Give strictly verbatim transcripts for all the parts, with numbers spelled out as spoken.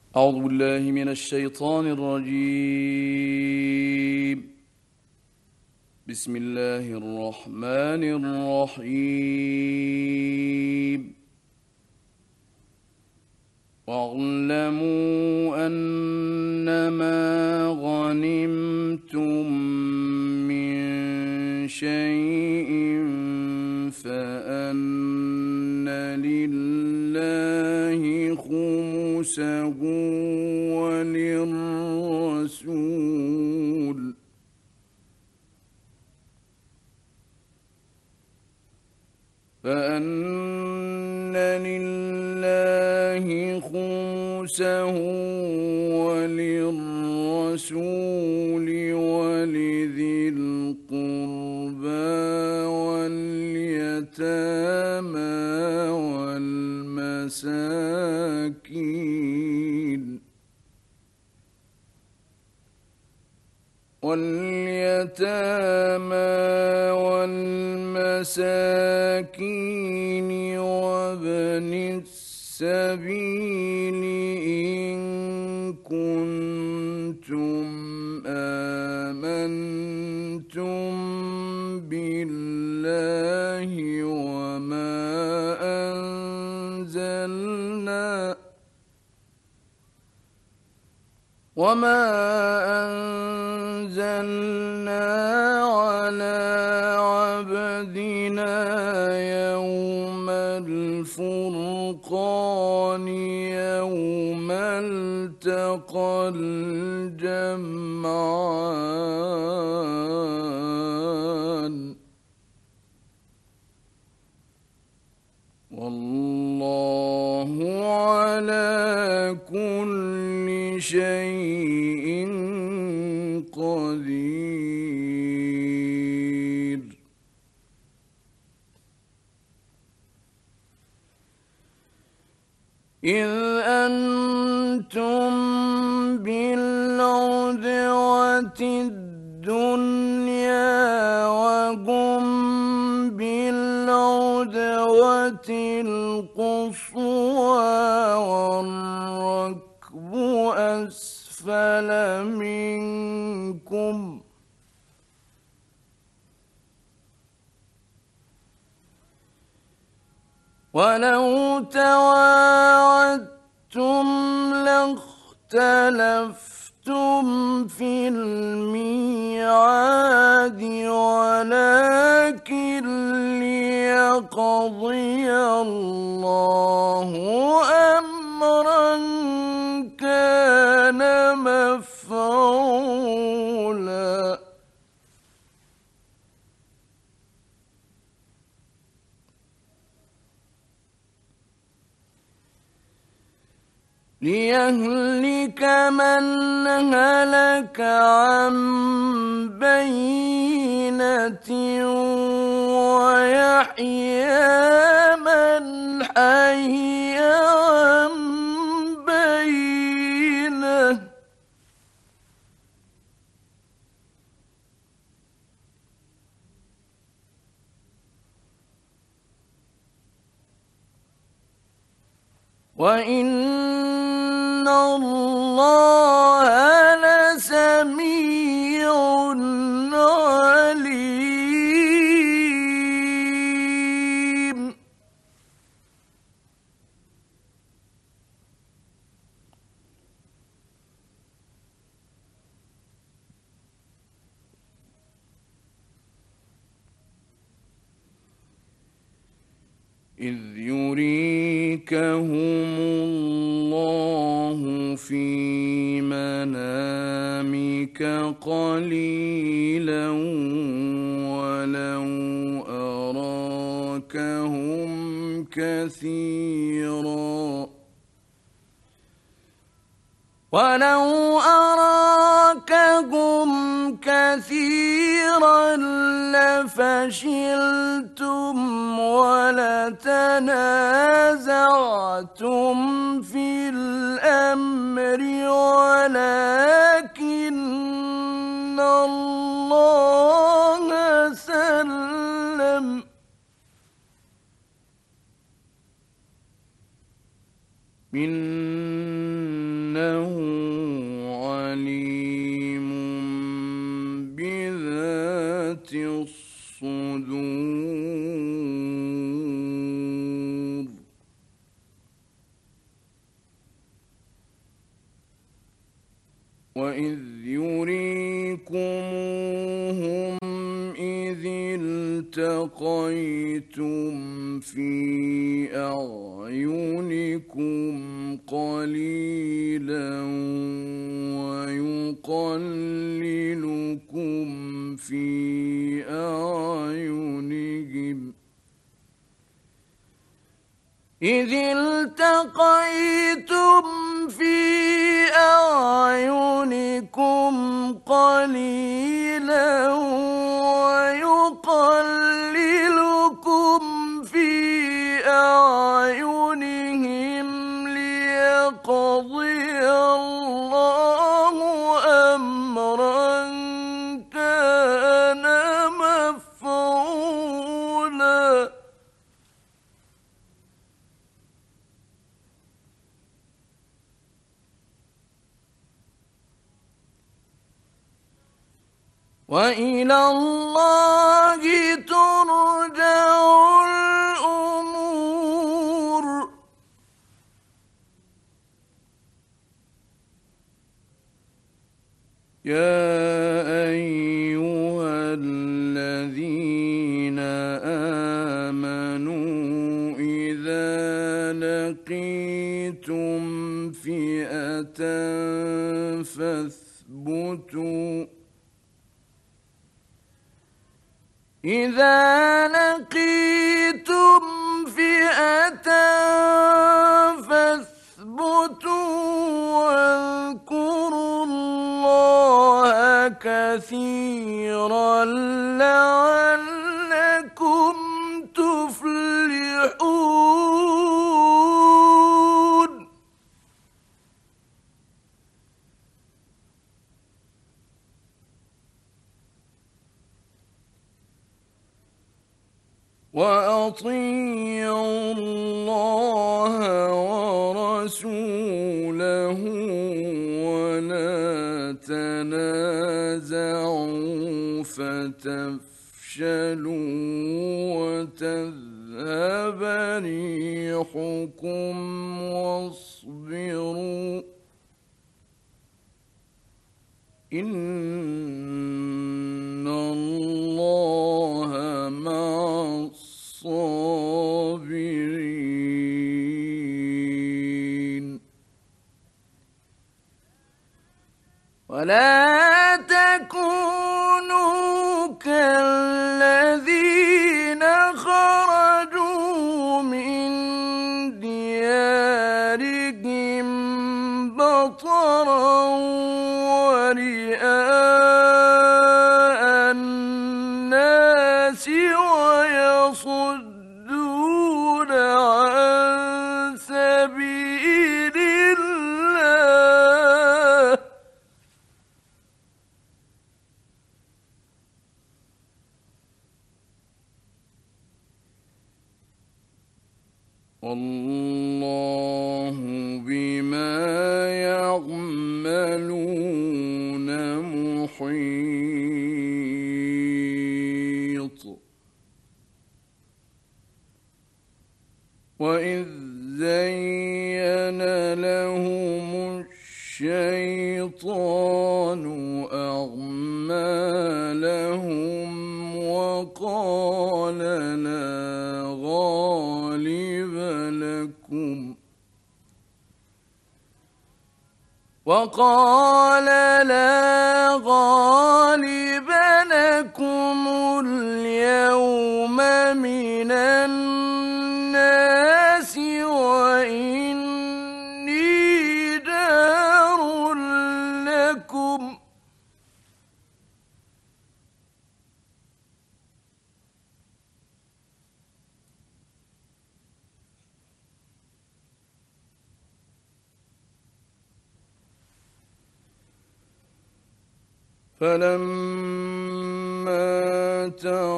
أعوذ بالله من الشيطان الرجيم. بسم الله الرحمن الرحيم. واعلموا أنما غنمتم من شيء فأن لله خمسه وللرسول فأن لله خمسه وللرسول ولذي القربى واليتامى والمساكين واليتامى والمساكين وابن السبيل إن كنتم آمنتم بالله وما أنزلنا وما أنزلنا على عبدنا يوم الفرقان يوم التقى الجمعان والله على كل شيء قدير. إذ أنتم بالعدوة الدنيا وهم بالعدوة القصوى والركب أسفل منكم ولو تواعدتم لاختلفتم في الميعاد ولكن ليقضي الله أمرا كان مفعولا ليهلك من هلك عن بينة ويحيى من حي عن بينة وإن الله لسميع عليم. إذ يريكهم الله في منامك قليلا ولو أراكهم كثيرا ولو أراكهم كثيرا لفشلتم ولتنازعتم في الأمر ولكن الله سلم إن إنه عليم بذات الصدور. وإذ يريكموهم إذ التقيتم في أعينكم قليلا ويقللكم في أعينهم إذ التقيتم في أعينكم قليلا ويقللكم في أعينهم ليقضي الله أمرا كان مفعولا. وإلى الله ترجع الأمور. يا أيها الذين آمنوا إذا لقيتم فئة فاثبتوا إذا لقيتم فئة فاثبتوا واذكروا الله كثيرا لعلكم تفلحون. وأطيعوا الله ورسوله ولا تنازعوا فتفشلوا وتذهب ريحكم واصبروا إن الله مع الصابرين. ولا تكونوا كالذين خرجوا من ديارهم بطرا ورئاء الناس ويصدون عن سبيل الله والله بما يعملون محيط. وإذ زين لهم الشيطان أعمالهم وقال لا غالب لكم وقال لا غالب لكم اليوم من الناس وإني جار لكم فلما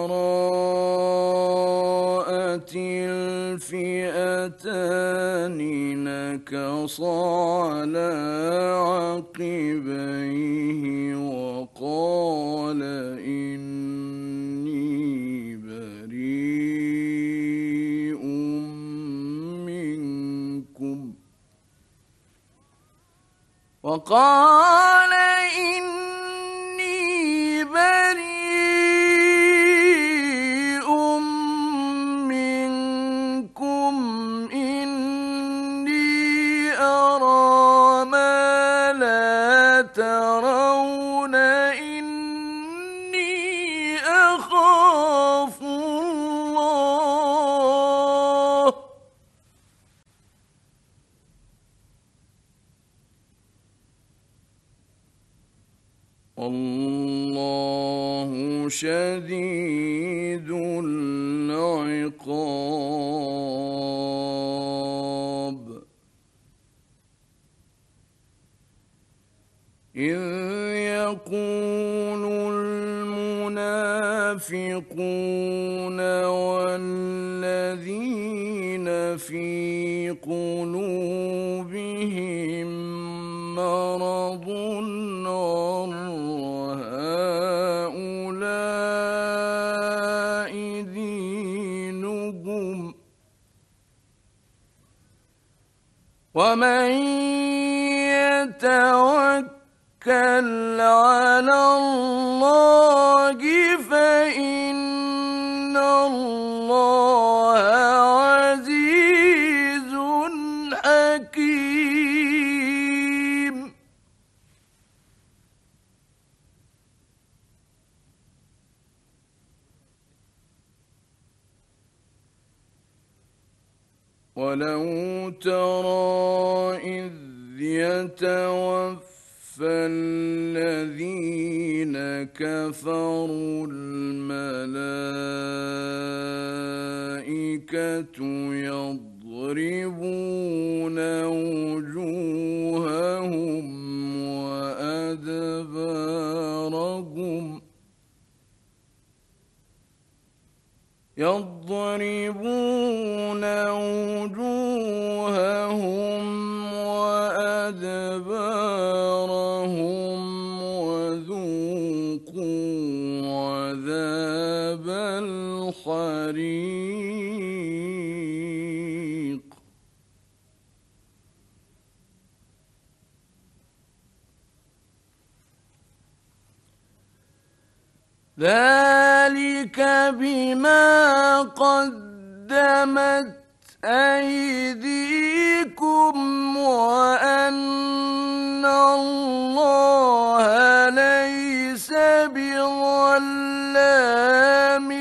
تراءت الفئتان نكص على وقال إني بريء منكم إني أرى ما لا ترون إني أخاف الله والله شديد العقاب إذ يقول المنافقون والذين في قلوبهم مرض غر هؤلاء دينهم ومن يتوكل على الله فإن الله عزيز حكيم ولو ترى إذ يتوفى الذين كفروا الملائكة يضربون وجوههم وأدبارهم يضربون وجوههم وأدبارهم وذوقوا عذاب الحريق ذلك بما قدمت أيديكم وأن الله ليس بظلام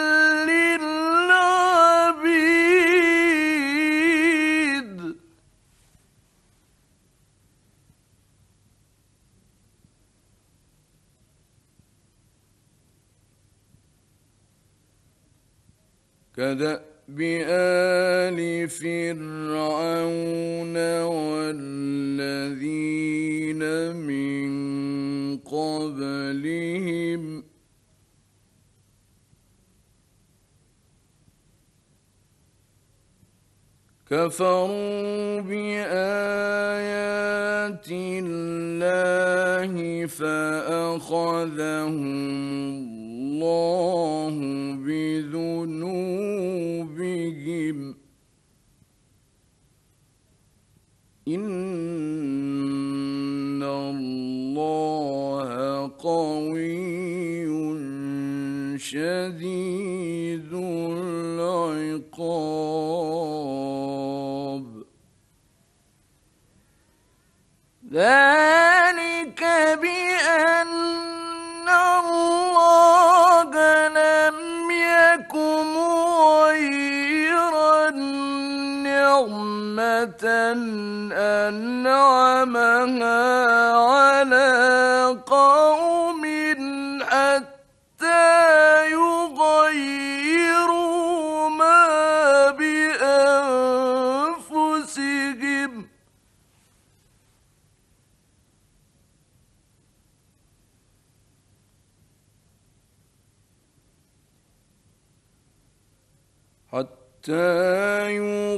للعبيد كدأب آل فرعون والذين من قبلهم كفروا بآيات الله فأخذهم الله بذنوبهم إن الله قوي شديد العقاب ذلك بأن الله لم يكن مغيرا نعمة أنعمها على قوم حتى يغيروا ما بأنفسهم حتى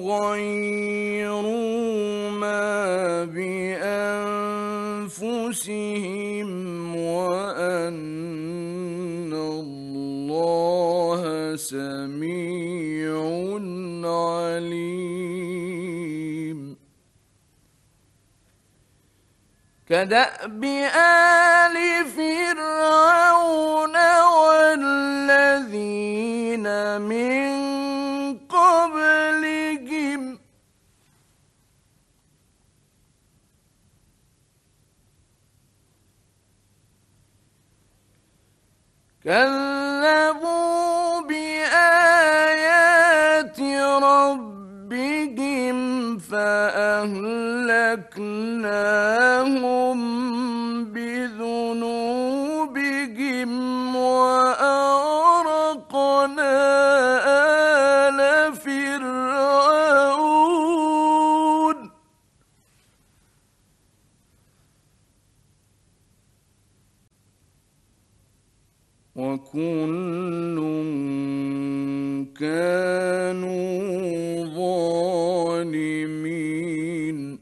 يغيروا ما بأنفسهم وأن الله سميع عليم كدأب آل فرعون والذين من قبلهم كذبوا بآيات ربهم فأهلكناهم بذنوبهم وأغرقنا آل فرعون وكل كانوا ظالمين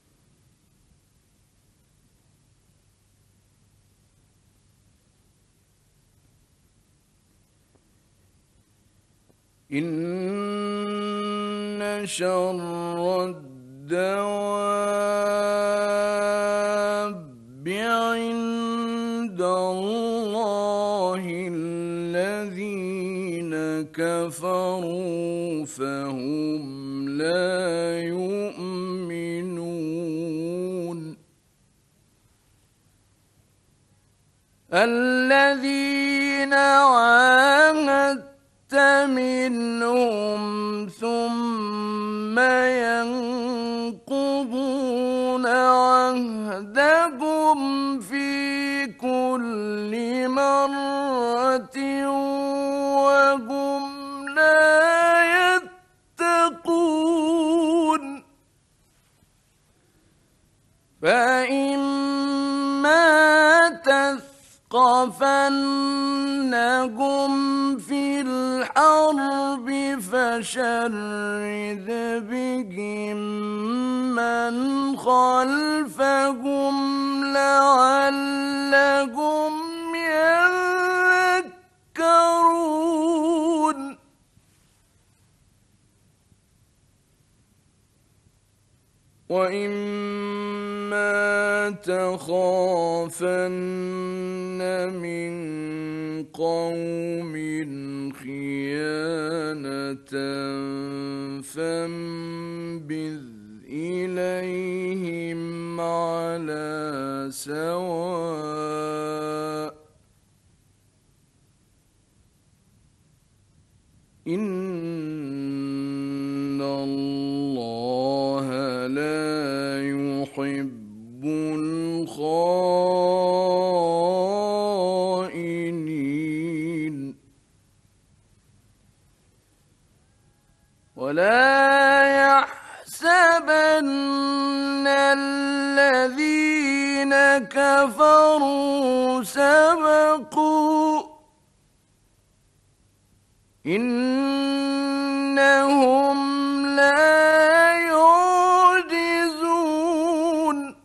إن شر الدواب عند الله الذين كفروا فهم لا يؤمنون الذين عاهدت منهم ثم ينقضون عهدهم في كل مرة وهم لا يتقون فإما تثقفنهم في الحرب فشرد بهم من خلفهم لعلهم يذكرون وإما تخافن من قوم خيانة فانبذ إليهم على سواء إن الله لا يحب الخائنين ولا يحسبن الذين كفروا سبقوا إنهم لا يعجزون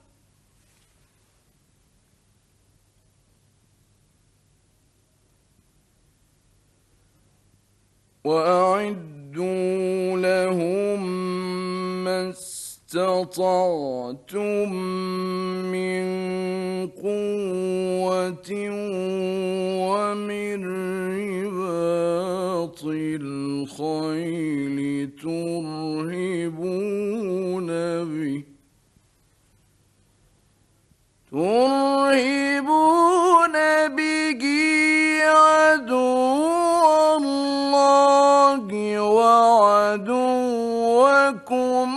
وأعدوا لهم ما استطعتم من قوة ومن رباط الخيل ترهبون به ترهبون به عدو الله وعدوكم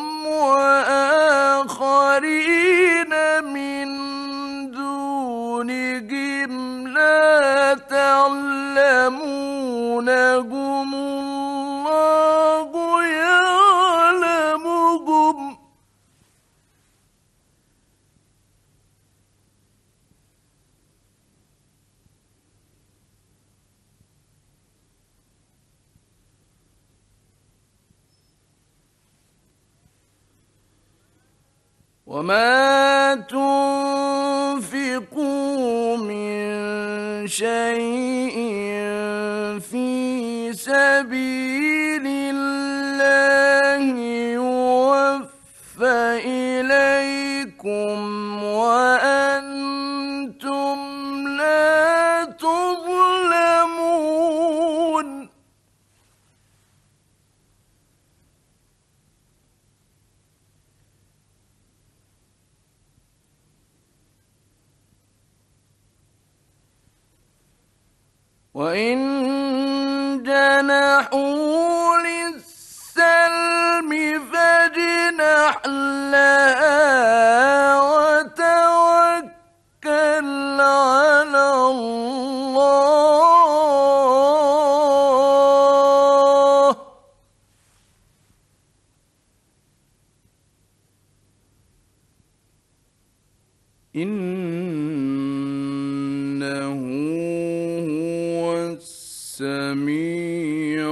وآخرين من دونهم لا تعلمونهم الله يعلمهم وما تنفقوا من شيء في سبيل الله يوفى إليكم وأنتم وإن جنحوا للسلم فاجنح لها وتوكل على الله إنه هو السميع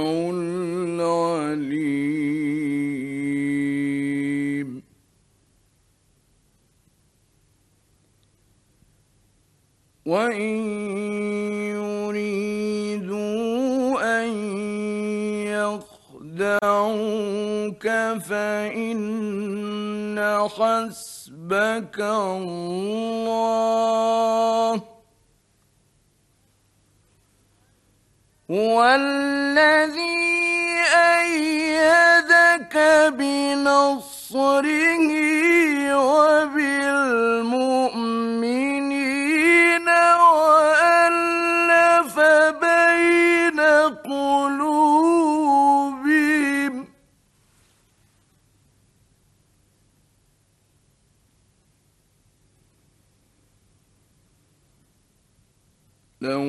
العليم وإن يريدوا أن يخدعوك فإن حسبك الله هو الذي أيدك بنصره وبالمؤمنين وألف بين قلوبهم لو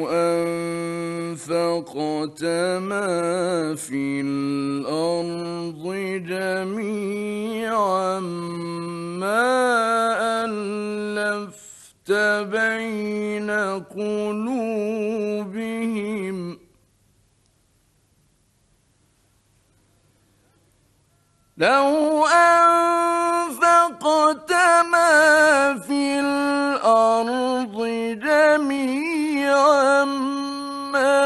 أنفقت ما في الأرض جميعا ما ألفت بين قلوبهم لو أنفقت ما في الأرض جميعا ما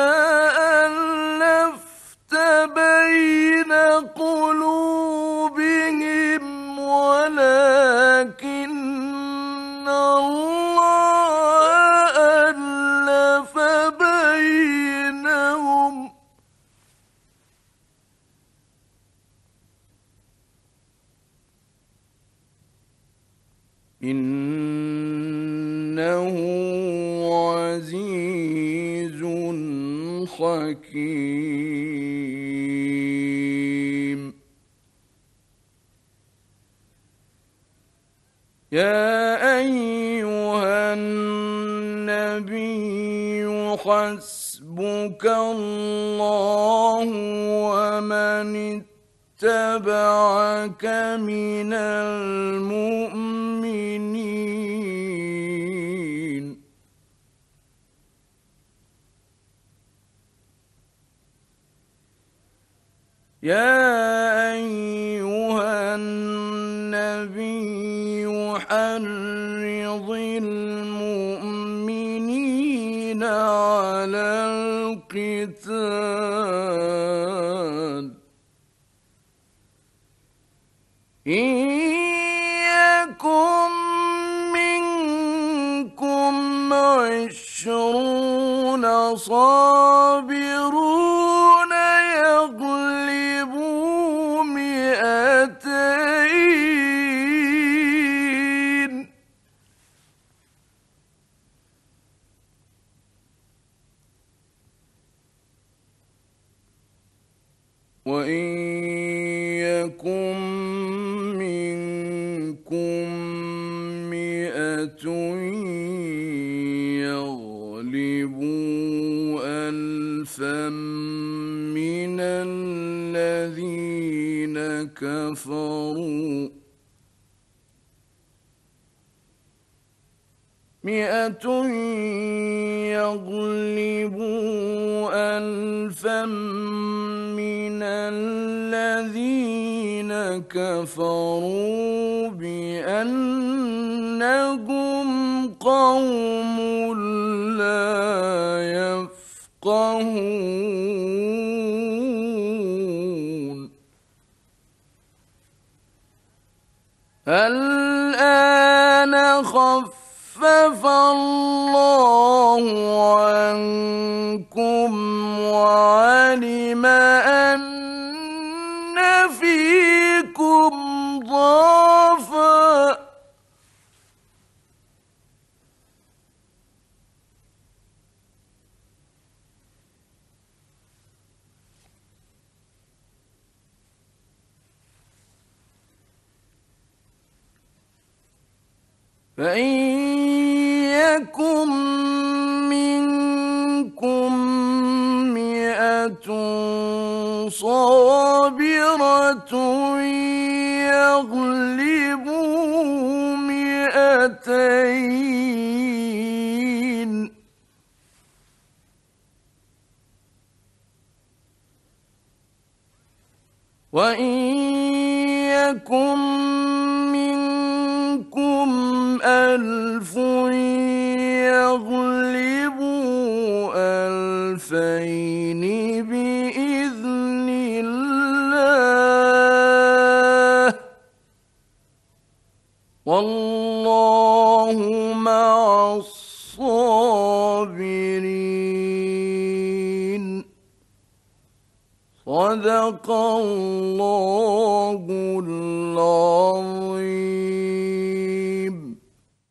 ألفت بين قلوبهم ولكن الله ألف بينهم إنه عزيز حكيم يا أيها النبي حسبك الله ومن اتبعك من المؤمنين يا أيها النبي حرض المؤمنين على القتال إن يكن منكم عشرون صابرون يغلبوا مئتين وإن يكن منكم مئة يغلبوا ألفا من الذين كفروا مئة يغلبوا ألفا من الذين كفروا بأنهم قوم لا يفقهون الآن خفف الله عنكم وعلم أن فيكم ضعفا فإن يكن منكم مئة صابرة يغلبوا مئتين وإن يكن منكم ألف يغلبوا ألفين بإذن الله والله مع الصابرين. صدق الله العظيم.